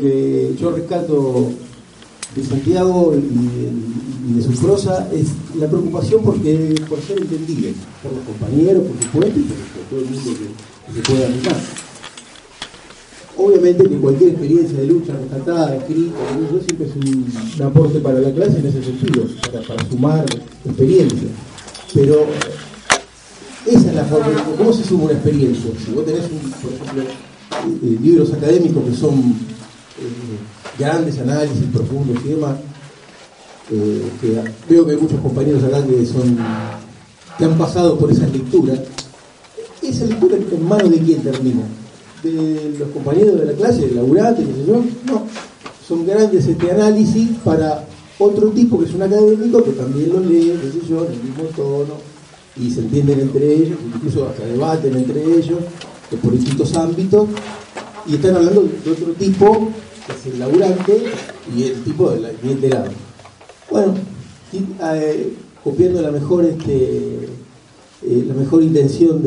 que yo rescato de Santiago y de su prosa es la preocupación por ser entendible por los compañeros, por supuesto, y por todo el mundo que se pueda animar. Obviamente que cualquier experiencia de lucha rescatada, escrita, eso siempre es un aporte para la clase en ese sentido, para sumar experiencia. Pero esa es la forma. ¿Cómo se suma una experiencia? Si vos tenés, por ejemplo, libros académicos que son grandes análisis profundos y demás, que veo que hay muchos compañeros acá que han pasado por esas lecturas. ¿Esa lectura en manos de quién termina? ¿De los compañeros de la clase, del laburante, qué sé yo? No, son grandes análisis para otro tipo que es un académico que también lo lee, qué sé yo, en el mismo tono, y se entienden entre ellos, incluso hasta debaten entre ellos, por distintos ámbitos, y están hablando de otro tipo, que es el laburante, y el tipo del enterado. Bueno, copiando la mejor intención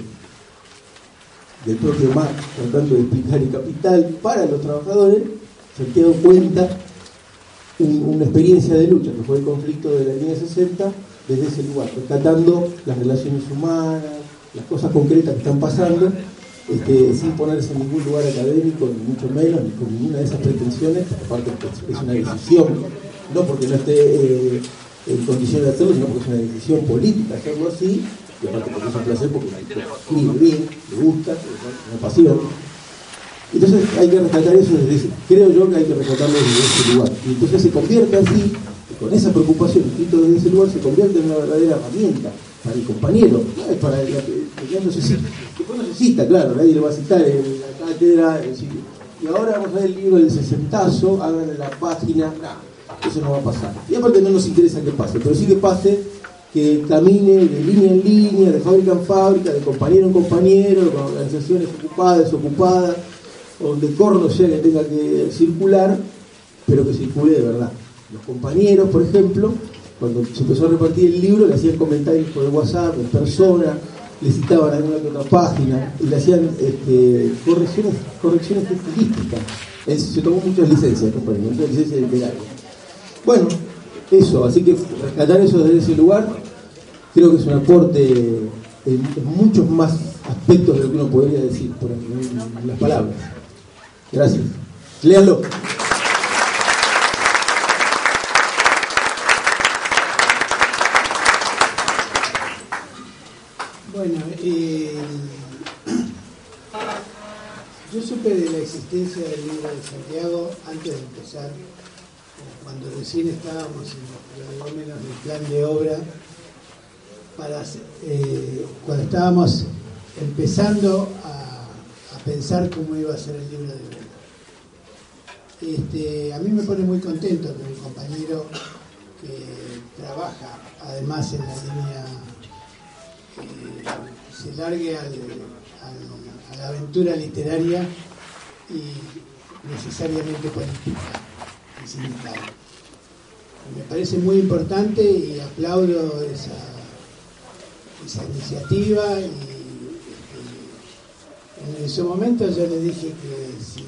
del propio Marx, tratando de explicar el capital para los trabajadores, Santiago cuenta una experiencia de lucha que fue el conflicto de la línea 60 desde ese lugar, rescatando las relaciones humanas, las cosas concretas que están pasando, sin ponerse en ningún lugar académico, ni mucho menos, ni con ninguna de esas pretensiones. Aparte es una decisión, no porque no esté en condiciones de hacerlo, sino porque es una decisión política hacerlo así, y aparte porque es un placer, porque escribe bien, le gusta, una pasión. Entonces hay que rescatar eso creo yo que hay que rescatarlo desde ese lugar. Y entonces se convierte así, con esa preocupación, escrito desde ese lugar, se convierte en una verdadera herramienta para el compañero, no es para el que ya no se cita. Después no se cita, claro, nadie le va a citar en la cátedra, y ahora vamos a ver el libro del sesentazo, hagan la página, eso no va a pasar. Y aparte no nos interesa que pase, pero sí que pase, que camine de línea en línea, de fábrica en fábrica, de compañero en compañero, con organizaciones ocupadas, desocupadas, donde corno sea que tenga que circular, pero que circule de verdad. Los compañeros, por ejemplo, cuando se empezó a repartir el libro, le hacían comentarios por el WhatsApp, en persona, le citaban alguna que otra página, y le hacían correcciones estilísticas. Se tomó muchas licencias, compañeros, muchas licencias literarias. Bueno, eso, así que rescatar eso desde ese lugar, creo que es un aporte en muchos más aspectos de lo que uno podría decir por en las palabras. Gracias. Léanlo. Bueno, yo supe de la existencia del libro de Santiago antes de empezar, cuando recién estábamos en los prolegómenos del plan de obra, cuando estábamos empezando a pensar cómo iba a ser el libro de obra. A mí me pone muy contento que un compañero que trabaja además en la línea se largue a la aventura literaria y necesariamente política y sindical. Me parece muy importante y aplaudo esa iniciativa, y en su momento yo le dije que si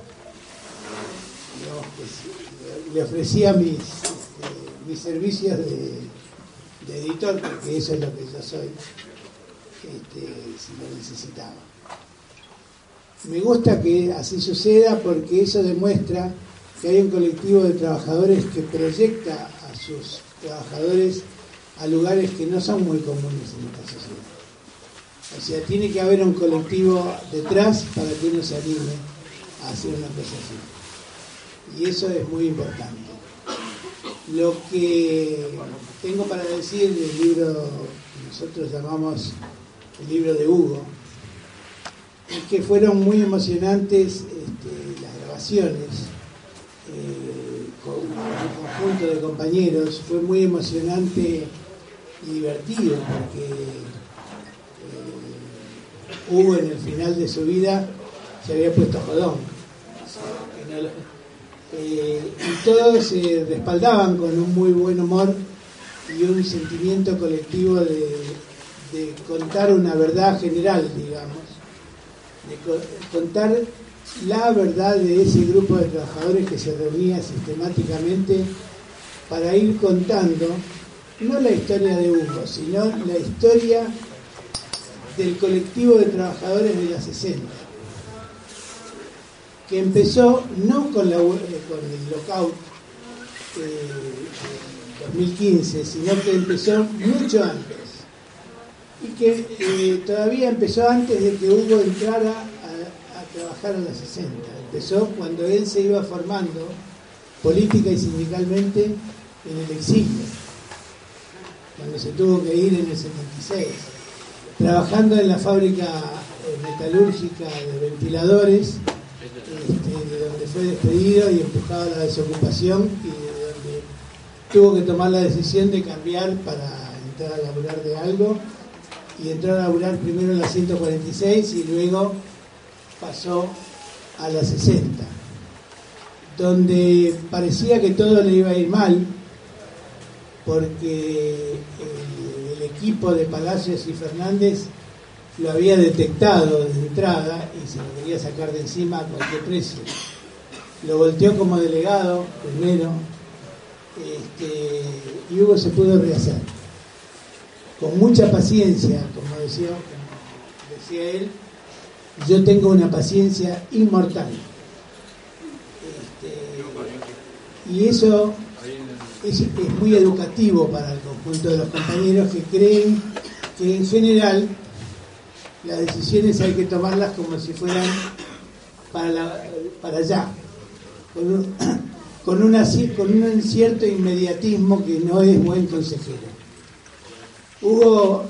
le ofrecía mis servicios de editor, porque eso es lo que yo soy, si lo necesitaba. Me gusta que así suceda, porque eso demuestra que hay un colectivo de trabajadores que proyecta a sus trabajadores a lugares que no son muy comunes en esta sociedad. O sea, tiene que haber un colectivo detrás para que uno se anime a hacer una cosa así. Y eso es muy importante. Lo que tengo para decir del libro que nosotros llamamos el libro de Hugo es que fueron muy emocionantes las grabaciones con un conjunto de compañeros. Fue muy emocionante y divertido, porque Hugo en el final de su vida se había puesto jodón, y todos se respaldaban con un muy buen humor y un sentimiento colectivo de contar una verdad general, digamos, de contar la verdad de ese grupo de trabajadores que se reunía sistemáticamente para ir contando no la historia de Hugo, sino la historia del colectivo de trabajadores de la 60, que empezó no con el lockout 2015, sino que empezó mucho antes, y que todavía empezó antes de que Hugo entrara a trabajar en la 60. Empezó cuando él se iba formando política y sindicalmente en el exilio, cuando se tuvo que ir en el 76, trabajando en la fábrica metalúrgica de ventiladores, de donde fue despedido y empujado a la desocupación, y de donde tuvo que tomar la decisión de cambiar para entrar a laburar de algo, y entró a laburar primero en la 146 y luego pasó a la 60, donde parecía que todo le iba a ir mal, porque el equipo de Palacios y Fernández lo había detectado de entrada y se lo quería sacar de encima a cualquier precio. Lo volteó como delegado primero, y Hugo se pudo rehacer. Con mucha paciencia, como decía él, yo tengo una paciencia inmortal. Y eso es muy educativo para el conjunto de los compañeros, que creen que en general las decisiones hay que tomarlas como si fueran para allá, con un cierto inmediatismo que no es buen consejero. Hugo,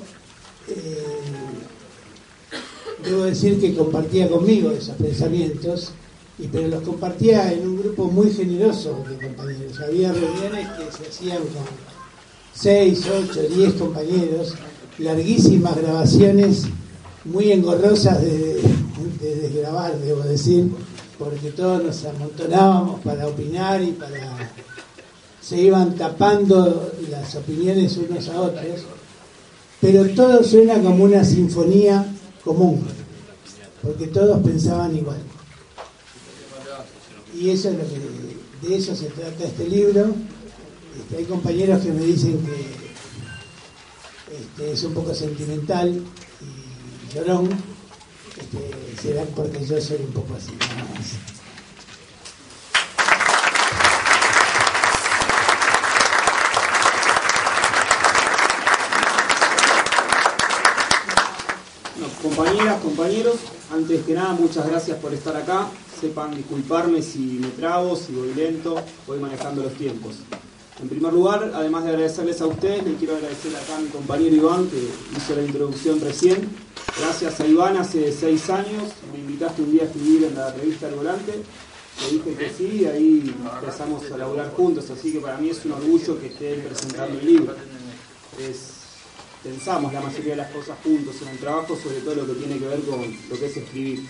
debo decir que compartía conmigo esos pensamientos, pero los compartía en un grupo muy generoso de compañeros. Había reuniones que se hacían con 6, 8, 10 compañeros, larguísimas grabaciones muy engorrosas de desgrabar, debo decir, porque todos nos amontonábamos para opinar y se iban tapando las opiniones unos a otros, pero todo suena como una sinfonía común, porque todos pensaban igual. Y eso es de eso se trata este libro. Hay compañeros que me dicen que es un poco sentimental y llorón, será porque yo soy un poco así, nada más. Compañeras, compañeros, antes que nada muchas gracias por estar acá. Sepan disculparme si me trabo, si voy lento, voy manejando los tiempos. En primer lugar, además de agradecerles a ustedes, le quiero agradecer acá a mi compañero Iván, que hizo la introducción recién. Gracias a Iván, hace 6 años me invitaste un día a escribir en la revista El Volante, le dije que sí, y ahí empezamos a laburar juntos, así que para mí es un orgullo que esté presentando el libro. Pensamos la mayoría de las cosas juntos en el trabajo, sobre todo lo que tiene que ver con lo que es escribir.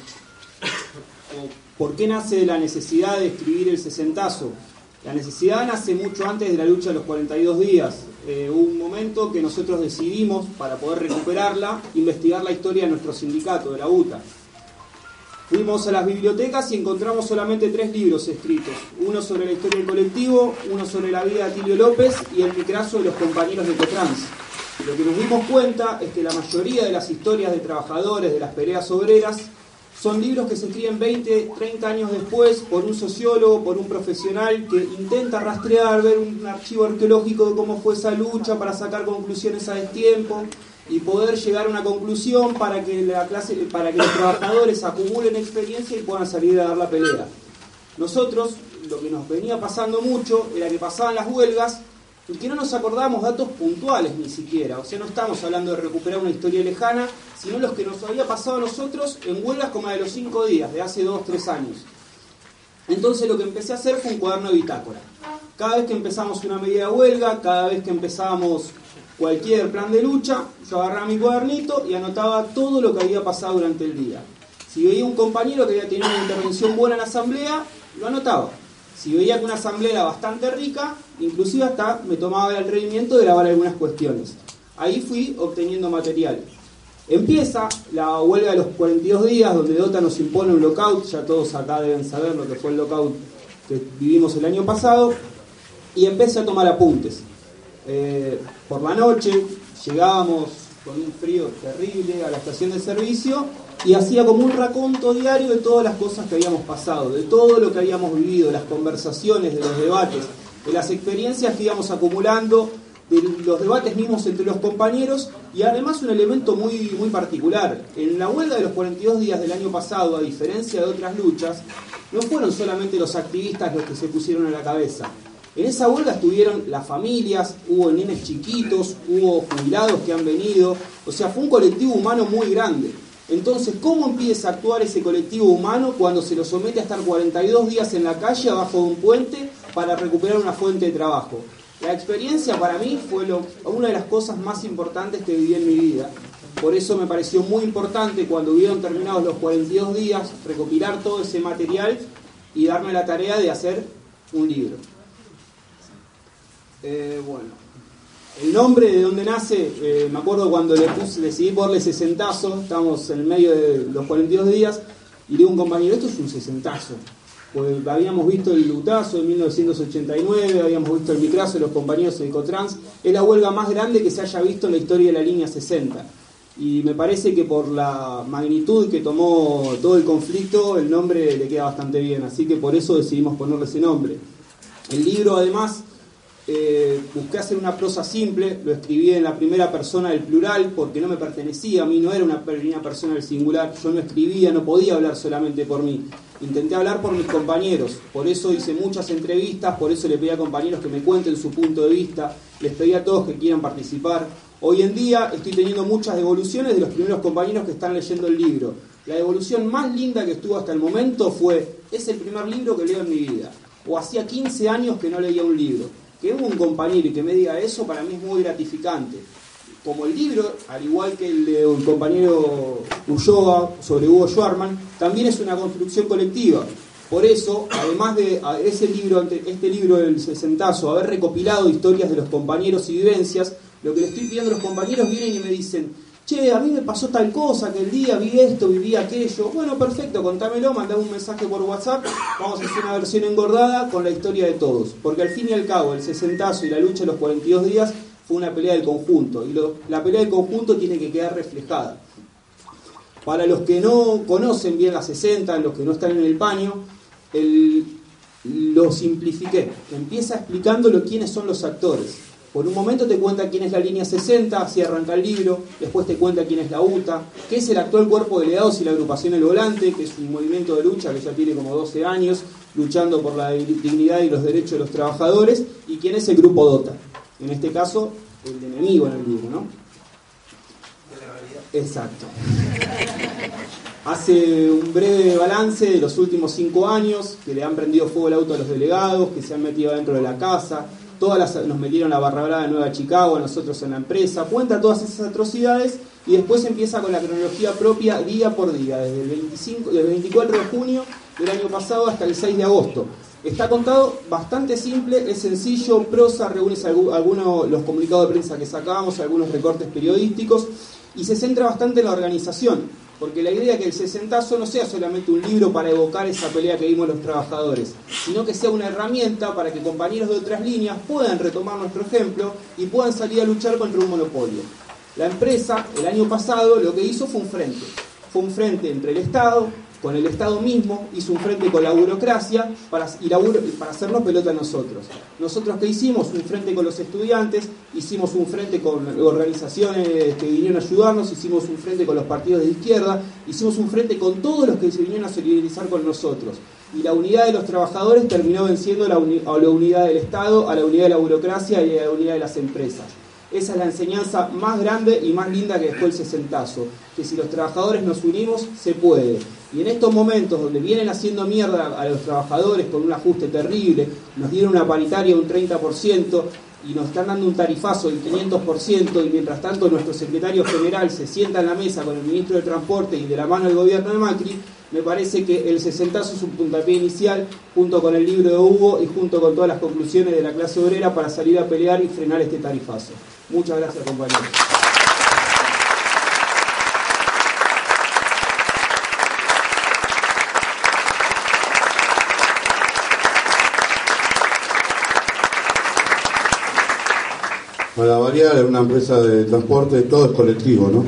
¿Por qué nace la necesidad de escribir El Sesentazo? La necesidad nace mucho antes de la lucha de los 42 días. Hubo un momento que nosotros decidimos, para poder recuperarla, investigar la historia de nuestro sindicato, de la UTA. Fuimos a las bibliotecas y encontramos solamente 3 libros escritos. Uno sobre la historia del colectivo, uno sobre la vida de Atilio López y el micrazo de los compañeros de Cotrans. Lo que nos dimos cuenta es que la mayoría de las historias de trabajadores, de las peleas obreras, son libros que se escriben 20, 30 años después por un sociólogo, por un profesional que intenta rastrear, ver un archivo arqueológico de cómo fue esa lucha para sacar conclusiones a destiempo y poder llegar a una conclusión para que los trabajadores acumulen experiencia y puedan salir a dar la pelea. Nosotros, lo que nos venía pasando mucho era que pasaban las huelgas y que no nos acordábamos datos puntuales ni siquiera. O sea, no estamos hablando de recuperar una historia lejana, sino los que nos había pasado a nosotros en huelgas como la de los 5 días, de hace 2 o 3 años. Entonces lo que empecé a hacer fue un cuaderno de bitácora. Cada vez que empezamos una medida de huelga, cada vez que empezábamos cualquier plan de lucha, yo agarraba mi cuadernito y anotaba todo lo que había pasado durante el día. Si veía un compañero que había tenido una intervención buena en la asamblea, lo anotaba. Si veía que una asamblea era bastante rica, inclusive hasta me tomaba el atrevimiento de grabar algunas cuestiones. Ahí fui obteniendo material. Empieza la huelga de los 42 días, donde DOTA nos impone un lockout, ya todos acá deben saber lo que fue el lockout que vivimos el año pasado, y empecé a tomar apuntes. Por la noche llegábamos con un frío terrible a la estación de servicio y hacía como un raconto diario de todas las cosas que habíamos pasado, de todo lo que habíamos vivido, de las conversaciones, de los debates, de las experiencias que íbamos acumulando, de los debates mismos entre los compañeros, y además un elemento muy, muy particular. En la huelga de los 42 días del año pasado, a diferencia de otras luchas, no fueron solamente los activistas los que se pusieron a la cabeza. En esa huelga estuvieron las familias, hubo nenes chiquitos, hubo jubilados que han venido, o sea, fue un colectivo humano muy grande. Entonces, ¿cómo empieza a actuar ese colectivo humano cuando se lo somete a estar 42 días en la calle abajo de un puente para recuperar una fuente de trabajo? La experiencia para mí fue una de las cosas más importantes que viví en mi vida. Por eso me pareció muy importante, cuando hubieron terminados los 42 días, recopilar todo ese material y darme la tarea de hacer un libro. Bueno, el nombre, de dónde nace, me acuerdo cuando decidí ponerle sesentazo, estábamos en el medio de los 42 días, y le digo a un compañero, esto es un sesentazo. Pues habíamos visto el Lutazo de 1989, habíamos visto el Micrazo de los compañeros de Ecotrans, es la huelga más grande que se haya visto en la historia de la línea 60. Y me parece que por la magnitud que tomó todo el conflicto, el nombre le queda bastante bien, así que por eso decidimos ponerle ese nombre. El libro, además, busqué hacer una prosa simple, lo escribí en la primera persona del plural porque no me pertenecía a mí, no era una primera persona del singular, yo no escribía, no podía hablar solamente por mí, intenté hablar por mis compañeros, por eso hice muchas entrevistas, por eso le pedí a compañeros que me cuenten su punto de vista, les pedí a todos que quieran participar. Hoy en día estoy teniendo muchas devoluciones de los primeros compañeros que están leyendo el libro. La devolución más linda que estuvo hasta el momento fue: es el primer libro que leo en mi vida, o hacía 15 años que no leía un libro. Que hubo un compañero y que me diga eso, para mí es muy gratificante. Como el libro, al igual que el de un compañero Ulloa sobre Hugo Schwarman, también es una construcción colectiva. Por eso, además de este libro del sesentazo, haber recopilado historias de los compañeros y vivencias, lo que le estoy pidiendo a los compañeros, vienen y me dicen: che, a mí me pasó tal cosa, que el día vi esto, viví aquello. Bueno, perfecto, contámelo, mandame un mensaje por WhatsApp, vamos a hacer una versión engordada con la historia de todos. Porque al fin y al cabo, el sesentazo y la lucha de los 42 días fue una pelea del conjunto. Y la pelea del conjunto tiene que quedar reflejada. Para los que no conocen bien la 60, los que no están en el paño, lo simplifiqué. Empieza explicándolo quiénes son los actores. Por un momento te cuenta quién es la línea 60, así arranca el libro, después te cuenta quién es la UTA, qué es el actual cuerpo de delegados y la agrupación El Volante, que es un movimiento de lucha que ya tiene como 12 años, luchando por la dignidad y los derechos de los trabajadores, y quién es el grupo DOTA, en este caso el enemigo en el libro, ¿no? De la realidad. Exacto. Hace un breve balance de los últimos 5 años, que le han prendido fuego el auto a los delegados, que se han metido dentro de la casa. Nos metieron la barra brava de Nueva Chicago, a nosotros en la empresa, cuenta todas esas atrocidades y después empieza con la cronología propia día por día, desde el 24 de junio del año pasado hasta el 6 de agosto. Está contado bastante simple, es sencillo, prosa, reúnes algunos los comunicados de prensa que sacábamos, algunos recortes periodísticos, y se centra bastante en la organización, porque la idea es que el sesentazo no sea solamente un libro para evocar esa pelea que vimos los trabajadores, sino que sea una herramienta para que compañeros de otras líneas puedan retomar nuestro ejemplo y puedan salir a luchar contra un monopolio. La empresa, el año pasado, lo que hizo fue un frente entre el Estado, con el Estado mismo, hizo un frente con la burocracia para hacernos pelota a nosotros. ¿Nosotros qué hicimos? Un frente con los estudiantes, hicimos un frente con organizaciones que vinieron a ayudarnos, hicimos un frente con los partidos de izquierda, hicimos un frente con todos los que se vinieron a solidarizar con nosotros. Y la unidad de los trabajadores terminó venciendo a la unidad del Estado, a la unidad de la burocracia y a la unidad de las empresas. Esa es la enseñanza más grande y más linda que dejó el sesentazo, que si los trabajadores nos unimos, se puede. Y en estos momentos donde vienen haciendo mierda a los trabajadores con un ajuste terrible, nos dieron una paritaria de un 30% y nos están dando un tarifazo del 500%, y mientras tanto nuestro secretario general se sienta en la mesa con el ministro de Transporte y de la mano del gobierno de Macri, me parece que el sesentazo es un puntapié inicial, junto con el libro de Hugo y junto con todas las conclusiones de la clase obrera, para salir a pelear y frenar este tarifazo. Muchas gracias, compañeros. para variar, en una empresa de transporte todo es colectivo, ¿no?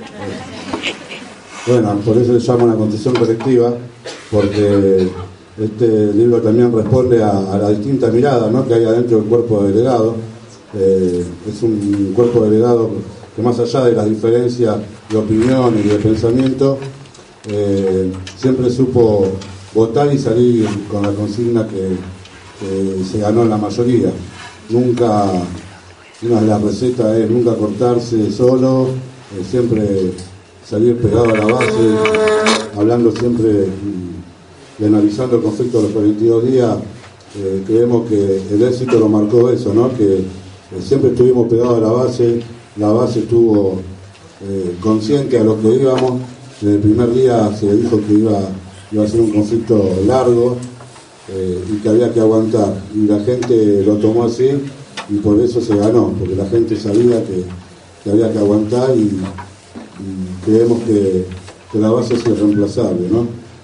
Bueno, por eso se llama una construcción colectiva, porque este libro también responde a la distinta mirada, ¿no?, que hay adentro del cuerpo de delegado. Es un cuerpo de delegado que, más allá de las diferencias de opinión y de pensamiento, siempre supo votar y salir con la consigna que se ganó en la mayoría. Nunca, una de las recetas es nunca cortarse solo, siempre salir pegado a la base, hablando siempre y analizando el conflicto de los 42 días. Creemos que el éxito lo marcó eso, ¿no?, que siempre estuvimos pegados a la base estuvo consciente a lo que íbamos. Desde el primer día se dijo que iba a ser un conflicto largo y que había que aguantar, y la gente lo tomó así y por eso se ganó, porque la gente sabía que había que aguantar, y creemos que la base es irreemplazable, ¿no?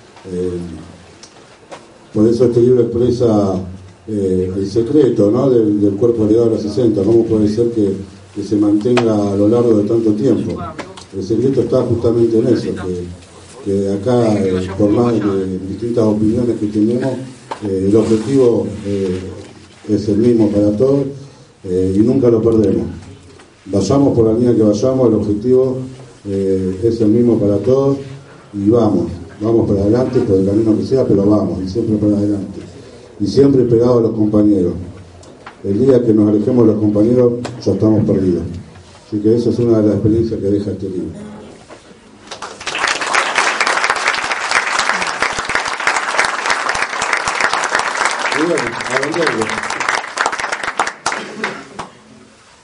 Por eso este libro expresa el secreto, ¿no?, del cuerpo delegado de la 60. ¿Cómo puede ser que se mantenga a lo largo de tanto tiempo? El secreto está justamente en eso, que acá, por más de distintas opiniones que tenemos, el objetivo es el mismo para todos, y nunca lo perdemos. Vayamos por la línea que vayamos, el objetivo es el mismo para todos, y vamos para adelante por el camino que sea, pero vamos, y siempre para adelante, y siempre pegados a los compañeros. El día que nos alejemos de los compañeros ya estamos perdidos. Así que esa es una de las experiencias que deja este libro. Y bueno, a venderlo.